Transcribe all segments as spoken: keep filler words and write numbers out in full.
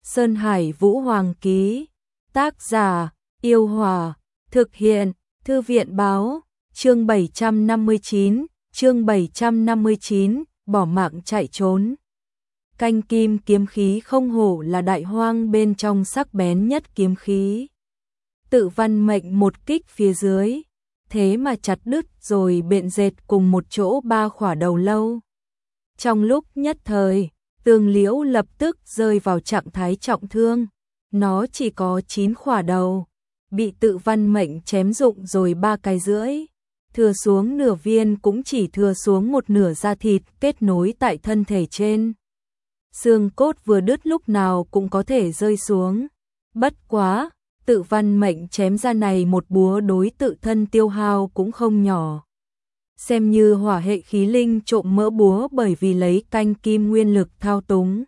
Sơn Hải Vũ Hoàng ký. Tác giả: Yêu Hòa. Thực hiện: Thư viện báo. Chương bảy trăm năm mươi chín, chương bảy trăm năm mươi chín, bỏ mạng chạy trốn. Canh kim kiếm khí không hổ là đại hoang bên trong sắc bén nhất kiếm khí. Tự Văn Mệnh một kích phía dưới, thế mà chặt đứt rồi bện dệt cùng một chỗ ba khỏa đầu lâu. Trong lúc nhất thời, Tương Liễu lập tức rơi vào trạng thái trọng thương. Nó chỉ có chín khỏa đầu, bị Tự Văn Mệnh chém rụng rồi ba cái rưỡi. Thừa xuống nửa viên cũng chỉ thừa xuống một nửa da thịt kết nối tại thân thể trên. Xương cốt vừa đứt lúc nào cũng có thể rơi xuống. Bất quá, Tự Văn Mệnh chém ra này một búa đối tự thân tiêu hao cũng không nhỏ. Xem như hỏa hệ khí linh trộm mỡ búa bởi vì lấy canh kim nguyên lực thao túng.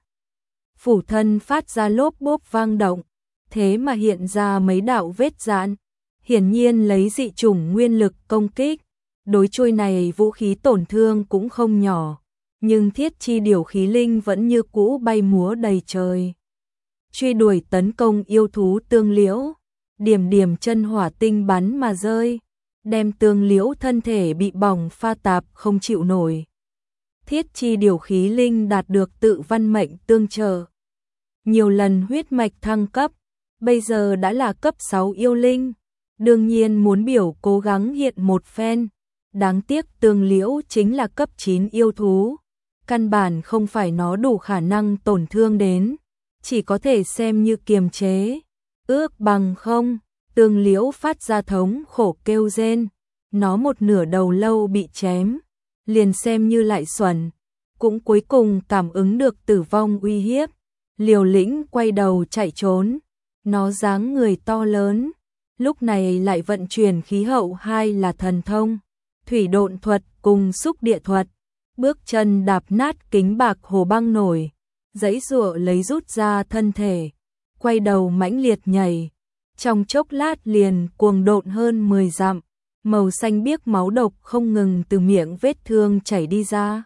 Phủ thân phát ra lốp bốp vang động, thế mà hiện ra mấy đạo vết rạn. Hiển nhiên lấy dị chủng nguyên lực công kích, đối trôi này vũ khí tổn thương cũng không nhỏ, nhưng thiết chi điều khí linh vẫn như cũ bay múa đầy trời. Truy đuổi tấn công yêu thú Tương Liễu, điểm điểm chân hỏa tinh bắn mà rơi, đem Tương Liễu thân thể bị bỏng pha tạp không chịu nổi. Thiết chi điều khí linh đạt được Tự Văn Mệnh tương trợ, nhiều lần huyết mạch thăng cấp, bây giờ đã là cấp sáu yêu linh. Đương nhiên muốn biểu cố gắng hiện một phen. Đáng tiếc Tương Liễu chính là cấp chín yêu thú, căn bản không phải nó đủ khả năng tổn thương đến, chỉ có thể xem như kiềm chế. Ước bằng không, Tương Liễu phát ra thống khổ kêu rên, nó một nửa đầu lâu bị chém, liền xem như lại xuẩn, cũng cuối cùng cảm ứng được tử vong uy hiếp, liều lĩnh quay đầu chạy trốn. Nó dáng người to lớn, lúc này lại vận chuyển khí hậu hai là thần thông, thủy độn thuật cùng xúc địa thuật, bước chân đạp nát kính bạc hồ băng nổi, giãy giụa lấy rút ra thân thể, quay đầu mãnh liệt nhảy, trong chốc lát liền cuồng độn hơn mười dặm, màu xanh biếc máu độc không ngừng từ miệng vết thương chảy đi ra,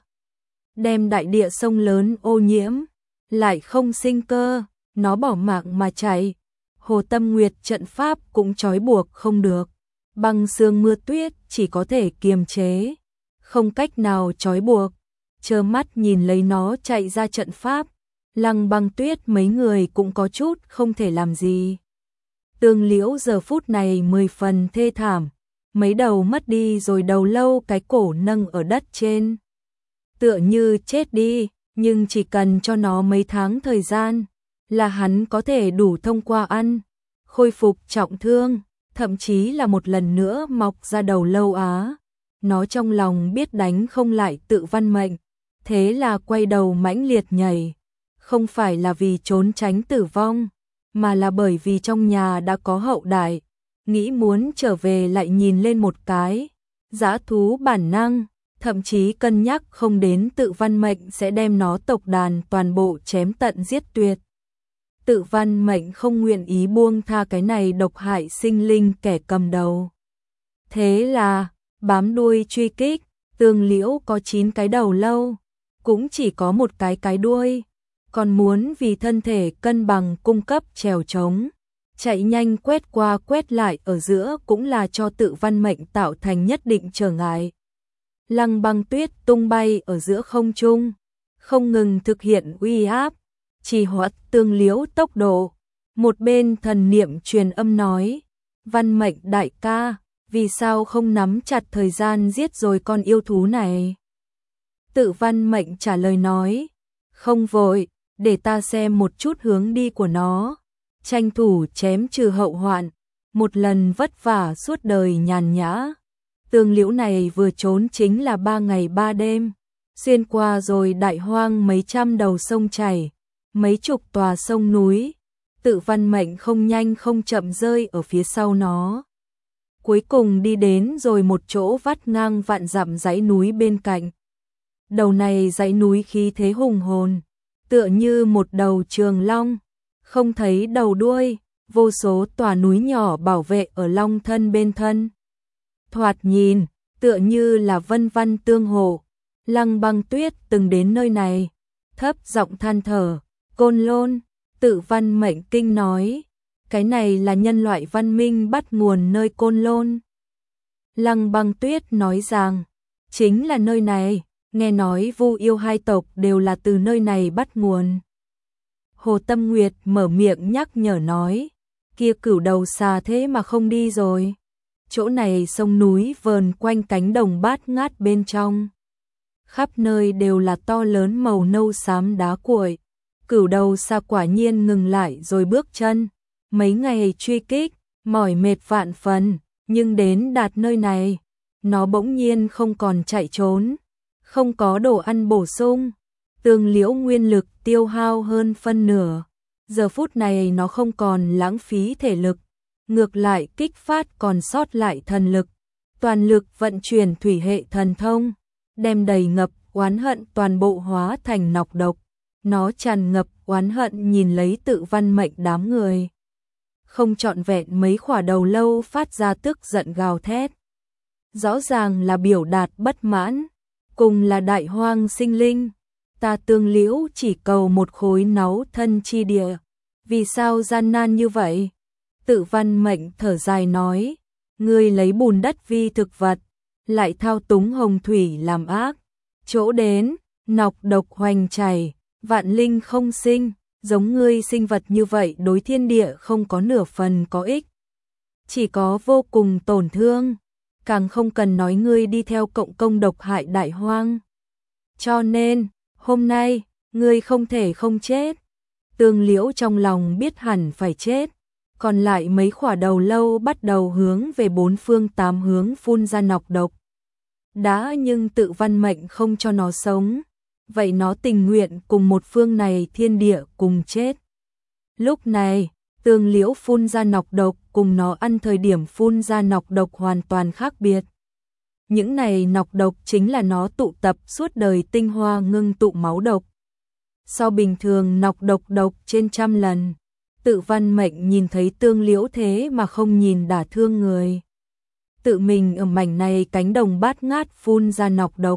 đem đại địa sông lớn ô nhiễm, lại không sinh cơ, nó bỏ mạng mà chạy. Hồ Tâm Nguyệt trận pháp cũng trói buộc không được, băng sương mưa tuyết chỉ có thể kiềm chế, không cách nào trói buộc, trơ mắt nhìn lấy nó chạy ra trận pháp. Lăng Băng Tuyết mấy người cũng có chút không thể làm gì. Tương Liễu giờ phút này mười phần thê thảm, mấy đầu mất đi rồi đầu lâu cái cổ nâng ở đất trên. Tựa như chết đi, nhưng chỉ cần cho nó mấy tháng thời gian, là hắn có thể đủ thông qua ăn, khôi phục trọng thương, thậm chí là một lần nữa mọc ra đầu lâu á. Nó trong lòng biết đánh không lại Tự Văn Mệnh, thế là quay đầu mãnh liệt nhảy, không phải là vì trốn tránh tử vong, mà là bởi vì trong nhà đã có hậu đại, nghĩ muốn trở về lại nhìn lên một cái. Dã thú bản năng, thậm chí cân nhắc không đến Tự Văn Mệnh sẽ đem nó tộc đàn toàn bộ chém tận giết tuyệt. Tự Văn Mệnh không nguyện ý buông tha cái này độc hại sinh linh kẻ cầm đầu. Thế là, bám đuôi truy kích, Tương Liễu có chín cái đầu lâu, cũng chỉ có một cái cái đuôi, còn muốn vì thân thể cân bằng cung cấp trèo trống, chạy nhanh quét qua quét lại ở giữa cũng là cho Tự Văn Mệnh tạo thành nhất định trở ngại. Lăng Băng Tuyết tung bay ở giữa không trung, không ngừng thực hiện uy áp, trì hoãn Tương Liễu tốc độ. Một bên thần niệm truyền âm nói, Văn Mệnh đại ca, vì sao không nắm chặt thời gian giết rồi con yêu thú này? Tự Văn Mệnh trả lời nói, không vội, để ta xem một chút hướng đi của nó, tranh thủ chém trừ hậu hoạn, một lần vất vả suốt đời nhàn nhã. Tương Liễu này vừa trốn chính là ba ngày ba đêm, xuyên qua rồi đại hoang mấy trăm đầu sông chảy, mấy chục tòa sông núi, Tự Văn Mệnh không nhanh không chậm rơi ở phía sau nó. Cuối cùng đi đến rồi một chỗ vắt ngang vạn dặm dãy núi bên cạnh. Đầu này dãy núi khí thế hùng hồn, tựa như một đầu trường long, không thấy đầu đuôi, vô số tòa núi nhỏ bảo vệ ở long thân bên thân. Thoạt nhìn, tựa như là vân văn tương hộ. Lăng Băng Tuyết từng đến nơi này, thấp giọng than thở, Côn Lôn, Tự Văn Mệnh kinh nói, cái này là nhân loại văn minh bắt nguồn nơi Côn Lôn. Lăng Băng Tuyết nói rằng, chính là nơi này, nghe nói Vu Yêu hai tộc đều là từ nơi này bắt nguồn. Hồ Tâm Nguyệt mở miệng nhắc nhở nói, kia Cửu Đầu xà thế mà không đi rồi. Chỗ này sông núi vờn quanh cánh đồng bát ngát bên trong. Khắp nơi đều là to lớn màu nâu xám đá cuội. Cửu Đầu xà quả nhiên ngừng lại rồi bước chân. Mấy ngày truy kích, mỏi mệt vạn phần, nhưng đến đạt nơi này, nó bỗng nhiên không còn chạy trốn, không có đồ ăn bổ sung. Tương Liễu nguyên lực tiêu hao hơn phân nửa. Giờ phút này nó không còn lãng phí thể lực, ngược lại kích phát còn sót lại thần lực, toàn lực vận chuyển thủy hệ thần thông, đem đầy ngập oán hận toàn bộ hóa thành nọc độc. Nó tràn ngập oán hận nhìn lấy Tự Văn Mệnh đám người. Không trọn vẹn mấy khỏa đầu lâu phát ra tức giận gào thét. Rõ ràng là biểu đạt bất mãn, cùng là đại hoang sinh linh. Ta Tương Liễu chỉ cầu một khối náu thân chi địa. Vì sao gian nan như vậy? Tự Văn Mệnh thở dài nói, ngươi lấy bùn đất vi thực vật, lại thao túng hồng thủy làm ác. Chỗ đến, nọc độc hoành chảy, vạn linh không sinh, giống ngươi sinh vật như vậy đối thiên địa không có nửa phần có ích. Chỉ có vô cùng tổn thương, càng không cần nói ngươi đi theo cộng công độc hại đại hoang. Cho nên, hôm nay, ngươi không thể không chết. Tương Liễu trong lòng biết hẳn phải chết, còn lại mấy khỏa đầu lâu bắt đầu hướng về bốn phương tám hướng phun ra nọc độc. Đã nhưng Tự Văn Mệnh không cho nó sống, vậy nó tình nguyện cùng một phương này thiên địa cùng chết. Lúc này, Tương Liễu phun ra nọc độc cùng nó ăn thời điểm phun ra nọc độc hoàn toàn khác biệt. Những này nọc độc chính là nó tụ tập suốt đời tinh hoa ngưng tụ máu độc. So bình thường nọc độc độc trên trăm lần. Tự Văn Mệnh nhìn thấy Tương Liễu thế mà không nhìn đả thương người. Tự mình ở mảnh này cánh đồng bát ngát phun ra nọc độc.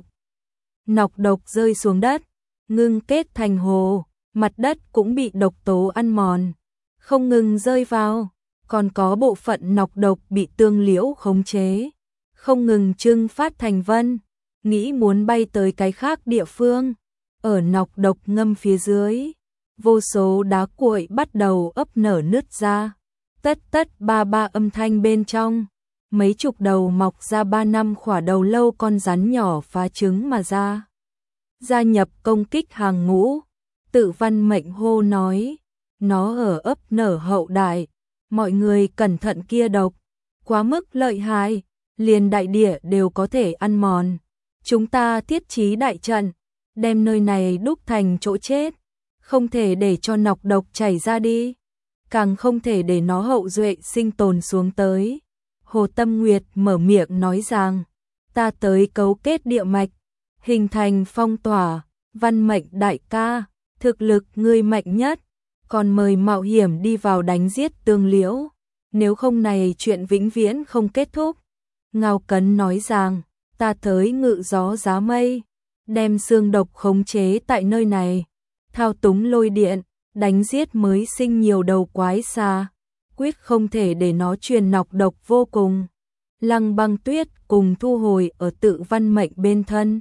Nọc độc rơi xuống đất, ngưng kết thành hồ, mặt đất cũng bị độc tố ăn mòn, không ngừng rơi vào, còn có bộ phận nọc độc bị Tương Liễu khống chế, không ngừng trưng phát thành vân, nghĩ muốn bay tới cái khác địa phương. Ở nọc độc ngâm phía dưới, vô số đá cuội bắt đầu ấp nở nứt ra, tất tất ba ba âm thanh bên trong, mấy chục đầu mọc ra ba năm khỏa đầu lâu con rắn nhỏ phá trứng mà ra. Gia nhập công kích hàng ngũ, Tự Văn Mệnh hô nói, nó ở ấp nở hậu đại, mọi người cẩn thận kia độc, quá mức lợi hại, liền đại địa đều có thể ăn mòn. Chúng ta thiết trí đại trận, đem nơi này đúc thành chỗ chết, không thể để cho nọc độc chảy ra đi, càng không thể để nó hậu duệ sinh tồn xuống tới. Hồ Tâm Nguyệt mở miệng nói rằng, ta tới cấu kết địa mạch, hình thành phong tỏa. Văn Mệnh đại ca, thực lực ngươi mạnh nhất, còn mời mạo hiểm đi vào đánh giết Tương Liễu, nếu không này chuyện vĩnh viễn không kết thúc. Ngao Cấn nói rằng, ta tới ngự gió giá mây, đem xương độc khống chế tại nơi này, thao túng lôi điện, đánh giết mới sinh nhiều đầu quái xa, quyết không thể để nó truyền nọc độc vô cùng. Lăng Băng Tuyết cùng thu hồi ở Tự Văn Mệnh bên thân.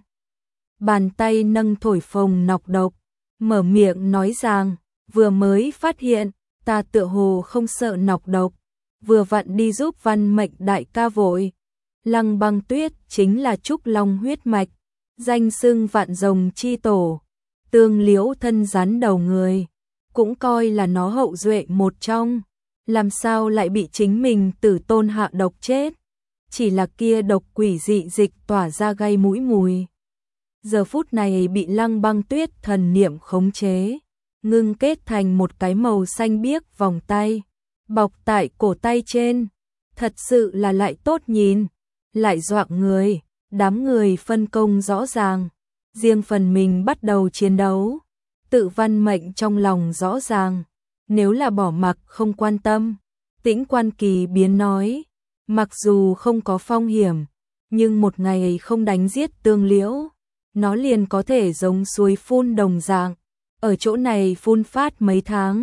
Bàn tay nâng thổi phồng nọc độc, mở miệng nói rằng, vừa mới phát hiện, ta tựa hồ không sợ nọc độc, vừa vặn đi giúp Văn Mệnh đại ca vội. Lăng Băng Tuyết chính là Trúc Long huyết mạch, danh xưng vạn rồng chi tổ, Tương Liễu thân rắn đầu người, cũng coi là nó hậu duệ một trong, làm sao lại bị chính mình tử tôn hạ độc chết, chỉ là kia độc quỷ dị dịch tỏa ra gây mũi mùi. Giờ phút này bị Lăng Băng Tuyết thần niệm khống chế, ngưng kết thành một cái màu xanh biếc vòng tay, bọc tại cổ tay trên, thật sự là lại tốt nhìn, lại dọa người. Đám người phân công rõ ràng, riêng phần mình bắt đầu chiến đấu. Tự Văn Mệnh trong lòng rõ ràng, nếu là bỏ mặc không quan tâm. Tĩnh Quan Kỳ biến nói, mặc dù không có phong hiểm, nhưng một ngày không đánh giết Tương Liễu, nó liền có thể giống suối phun đồng dạng, ở chỗ này phun phát mấy tháng,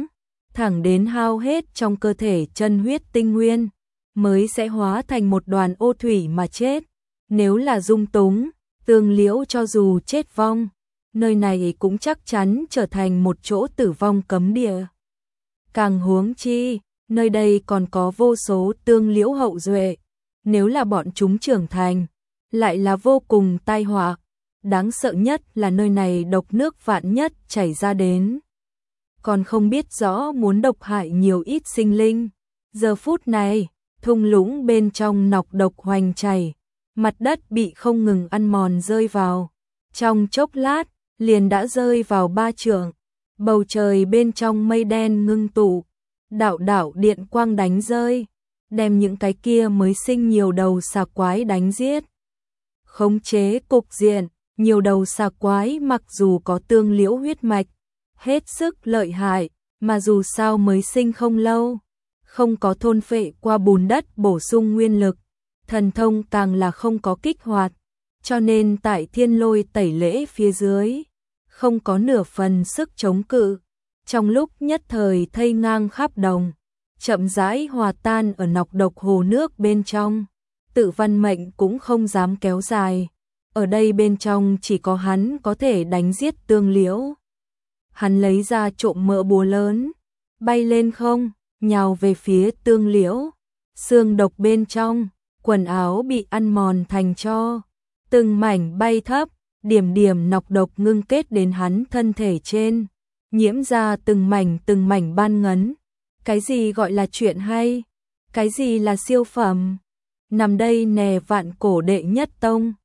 thẳng đến hao hết trong cơ thể chân huyết tinh nguyên, mới sẽ hóa thành một đoàn ô thủy mà chết. Nếu là dung túng, Tương Liễu cho dù chết vong, nơi này cũng chắc chắn trở thành một chỗ tử vong cấm địa. Càng huống chi, nơi đây còn có vô số Tương Liễu hậu duệ, nếu là bọn chúng trưởng thành, lại là vô cùng tai họa. Đáng sợ nhất là nơi này độc nước vạn nhất chảy ra đến, còn không biết rõ muốn độc hại nhiều ít sinh linh. Giờ phút này, thung lũng bên trong nọc độc hoành chảy, mặt đất bị không ngừng ăn mòn rơi vào. Trong chốc lát, liền đã rơi vào ba trượng. Bầu trời bên trong mây đen ngưng tụ, đạo đạo điện quang đánh rơi, đem những cái kia mới sinh nhiều đầu xà quái đánh giết. Khống chế cục diện, nhiều đầu xà quái mặc dù có Tương Liễu huyết mạch, hết sức lợi hại, mà dù sao mới sinh không lâu, không có thôn phệ qua bùn đất bổ sung nguyên lực, thần thông càng là không có kích hoạt, cho nên tại thiên lôi tẩy lễ phía dưới, không có nửa phần sức chống cự, trong lúc nhất thời thây ngang khắp đồng, chậm rãi hòa tan ở nọc độc hồ nước bên trong. Tự Văn Mệnh cũng không dám kéo dài, ở đây bên trong chỉ có hắn có thể đánh giết Tương Liễu. Hắn lấy ra trộm mỡ búa lớn, bay lên không, nhào về phía Tương Liễu. Xương độc bên trong, quần áo bị ăn mòn thành tro, từng mảnh bay thấp, điểm điểm nọc độc ngưng kết đến hắn thân thể trên, nhiễm ra từng mảnh từng mảnh ban ngấn. Cái gì gọi là chuyện hay? Cái gì là siêu phẩm? Nằm đây nè vạn cổ đệ nhất tông,